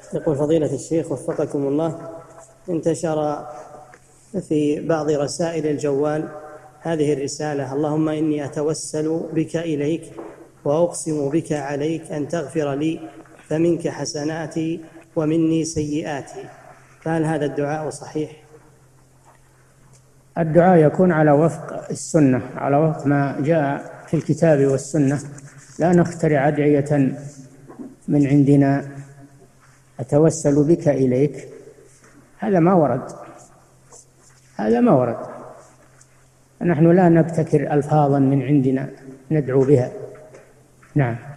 يقول فضيلة الشيخ وفقكم الله، انتشر في بعض رسائل الجوال هذه الرسالة: اللهم إني أتوسل بك إليك وأقسم بك عليك أن تغفر لي فمنك حسناتي ومني سيئاتي، فهل هذا الدعاء صحيح؟ الدعاء يكون على وفق السنة، على وفق ما جاء في الكتاب والسنة، لا نخترع أدعية من عندنا. أتوسل بك إليك، هذا ما ورد، هذا ما ورد. نحن لا نبتكر ألفاظا من عندنا ندعو بها. نعم.